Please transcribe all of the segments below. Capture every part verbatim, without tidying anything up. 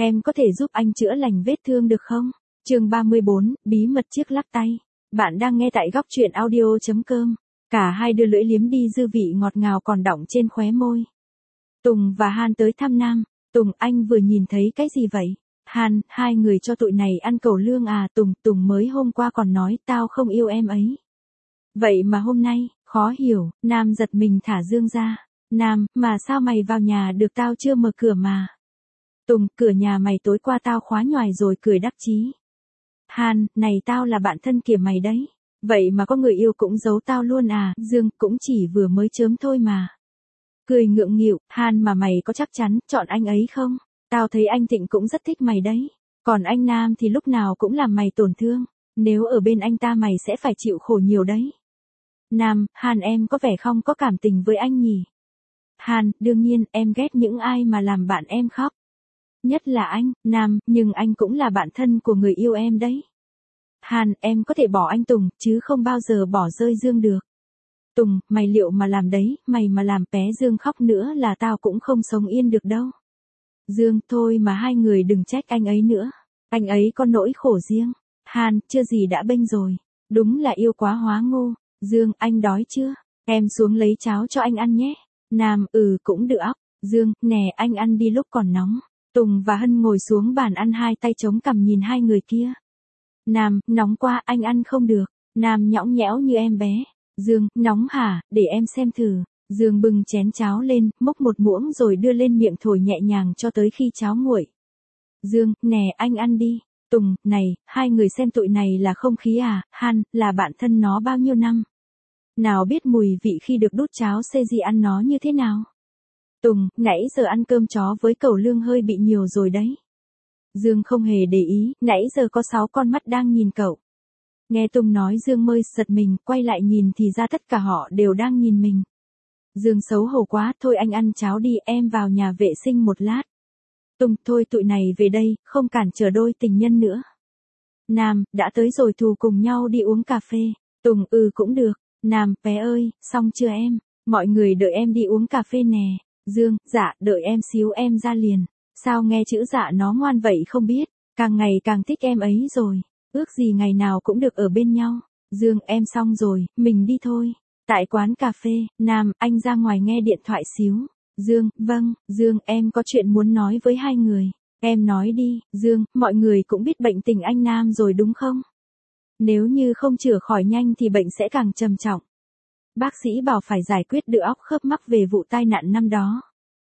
Em có thể giúp anh chữa lành vết thương được không? Chương ba mươi bốn, bí mật chiếc lắc tay. Bạn đang nghe tại góc truyện audio chấm com. Cả hai đưa lưỡi liếm đi dư vị ngọt ngào còn đọng trên khóe môi. Tùng và Han tới thăm Nam. Tùng, anh vừa nhìn thấy cái gì vậy? Han, hai người cho tụi này ăn cẩu lương à? Tùng, Tùng mới hôm qua còn nói tao không yêu em ấy. Vậy mà hôm nay, khó hiểu. Nam giật mình thả Dương ra. Nam, mà sao mày vào nhà được, tao chưa mở cửa mà. Tùng, cửa nhà mày tối qua tao khóa nhoài rồi, cười đắc chí. Han, này tao là bạn thân kìa mày đấy. Vậy mà có người yêu cũng giấu tao luôn à? Dương, cũng chỉ vừa mới chớm thôi mà. Cười ngượng nghịu, Han, mà mày có chắc chắn chọn anh ấy không? Tao thấy anh Thịnh cũng rất thích mày đấy. Còn anh Nam thì lúc nào cũng làm mày tổn thương. Nếu ở bên anh ta mày sẽ phải chịu khổ nhiều đấy. Nam, Han, em có vẻ không có cảm tình với anh nhỉ? Han, đương nhiên, em ghét những ai mà làm bạn em khóc. Nhất là anh. Nam, nhưng anh cũng là bạn thân của người yêu em đấy. Han, em có thể bỏ anh Tùng, chứ không bao giờ bỏ rơi Dương được. Tùng, mày liệu mà làm đấy, mày mà làm bé Dương khóc nữa là tao cũng không sống yên được đâu. Dương, thôi mà hai người đừng trách anh ấy nữa. Anh ấy có nỗi khổ riêng. Han, chưa gì đã bênh rồi. Đúng là yêu quá hóa ngô. Dương, anh đói chưa? Em xuống lấy cháo cho anh ăn nhé. Nam, ừ cũng được óc. Dương, nè anh ăn đi lúc còn nóng. Tùng và Hân ngồi xuống bàn ăn, hai tay chống cằm nhìn hai người kia. Nam, nóng quá, anh ăn không được. Nam nhõng nhẽo như em bé. Dương, nóng hả, để em xem thử. Dương bưng chén cháo lên, múc một muỗng rồi đưa lên miệng thổi nhẹ nhàng cho tới khi cháo nguội. Dương, nè anh ăn đi. Tùng, này, hai người xem tụi này là không khí à? Han, là bạn thân nó bao nhiêu năm. Nào biết mùi vị khi được đút cháo xê gì ăn nó như thế nào. Tùng, nãy giờ ăn cơm chó với cẩu lương hơi bị nhiều rồi đấy. Dương không hề để ý, nãy giờ có sáu con mắt đang nhìn cậu. Nghe Tùng nói Dương mới giật mình, quay lại nhìn thì ra tất cả họ đều đang nhìn mình. Dương xấu hổ quá, thôi anh ăn cháo đi, em vào nhà vệ sinh một lát. Tùng, thôi tụi này về đây, không cản trở đôi tình nhân nữa. Nam, đã tới rồi thù cùng nhau đi uống cà phê. Tùng, ừ cũng được. Nam, bé ơi, xong chưa em? Mọi người đợi em đi uống cà phê nè. Dương, dạ, đợi em xíu em ra liền. Sao nghe chữ dạ nó ngoan vậy không biết, càng ngày càng thích em ấy rồi. Ước gì ngày nào cũng được ở bên nhau. Dương, em xong rồi, mình đi thôi. Tại quán cà phê, Nam, anh ra ngoài nghe điện thoại xíu. Dương, vâng, Dương, em có chuyện muốn nói với hai người. Em nói đi. Dương, mọi người cũng biết bệnh tình anh Nam rồi đúng không? Nếu như không chữa khỏi nhanh thì bệnh sẽ càng trầm trọng. Bác sĩ bảo phải giải quyết được óc khớp mắc về vụ tai nạn năm đó.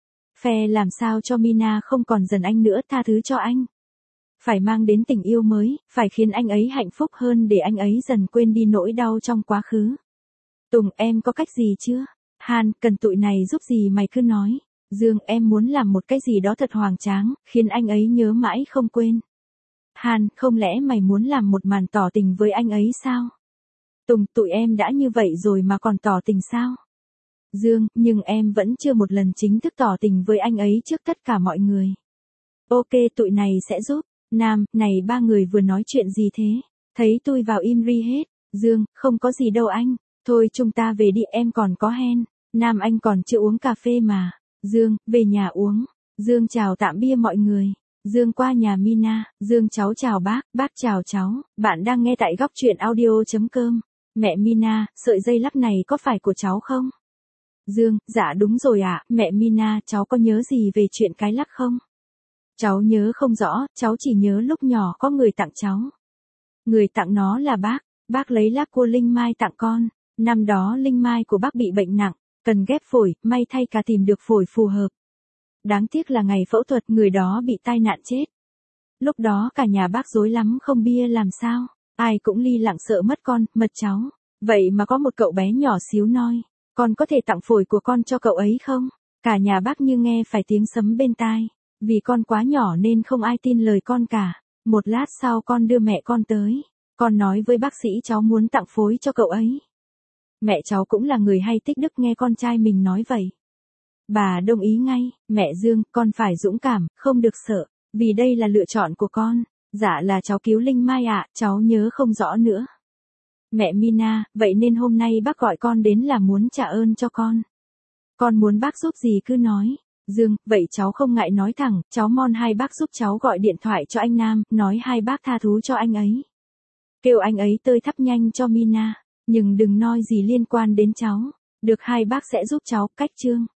Phe làm sao cho Mina không còn giận anh nữa, tha thứ cho anh. Phải mang đến tình yêu mới, phải khiến anh ấy hạnh phúc hơn để anh ấy dần quên đi nỗi đau trong quá khứ. Tùng, em có cách gì chưa? Han, cần tụi này giúp gì mày cứ nói. Dương, em muốn làm một cái gì đó thật hoành tráng, khiến anh ấy nhớ mãi không quên. Han, không lẽ mày muốn làm một màn tỏ tình với anh ấy sao? Tùng, tụi em đã như vậy rồi mà còn tỏ tình sao? Dương, nhưng em vẫn chưa một lần chính thức tỏ tình với anh ấy trước tất cả mọi người. Ok, tụi này sẽ giúp. Nam, này ba người vừa nói chuyện gì thế? Thấy tôi vào im ri hết. Dương, không có gì đâu anh. Thôi chúng ta về đi, em còn có hen. Nam, anh còn chưa uống cà phê mà. Dương, về nhà uống. Dương chào tạm biệt mọi người. Dương qua nhà Mina. Dương cháu chào bác, bác chào cháu. Bạn đang nghe tại góc truyện audio chấm com. Mẹ Mina, sợi dây lắc này có phải của cháu không? Dương, dạ đúng rồi ạ. Mẹ Mina, cháu có nhớ gì về chuyện cái lắc không? Cháu nhớ không rõ, cháu chỉ nhớ lúc nhỏ có người tặng cháu. Người tặng nó là bác, bác lấy lắc của Linh Mai tặng con. Năm đó Linh Mai của bác bị bệnh nặng, cần ghép phổi, may thay cả tìm được phổi phù hợp. Đáng tiếc là ngày phẫu thuật người đó bị tai nạn chết. Lúc đó cả nhà bác rối lắm không biết làm sao, ai cũng li lặng sợ mất con, mất cháu. Vậy mà có một cậu bé nhỏ xíu nói, con có thể tặng phổi của con cho cậu ấy không? Cả nhà bác như nghe phải tiếng sấm bên tai. Vì con quá nhỏ nên không ai tin lời con cả. Một lát sau con đưa mẹ con tới. Con nói với bác sĩ cháu muốn tặng phối cho cậu ấy. Mẹ cháu cũng là người hay tích đức, nghe con trai mình nói vậy. Bà đồng ý ngay. Mẹ Dương, con phải dũng cảm, không được sợ. Vì đây là lựa chọn của con. Dạ là cháu cứu Linh Mai ạ, à, cháu nhớ không rõ nữa. Mẹ Mina, vậy nên hôm nay bác gọi con đến là muốn trả ơn cho con. Con muốn bác giúp gì cứ nói. Dương, vậy cháu không ngại nói thẳng, cháu mong hai bác giúp cháu gọi điện thoại cho anh Nam, nói hai bác tha thứ cho anh ấy. Kêu anh ấy tơi thắp nhanh cho Mina, nhưng đừng nói gì liên quan đến cháu, được hai bác sẽ giúp cháu, cách Trương.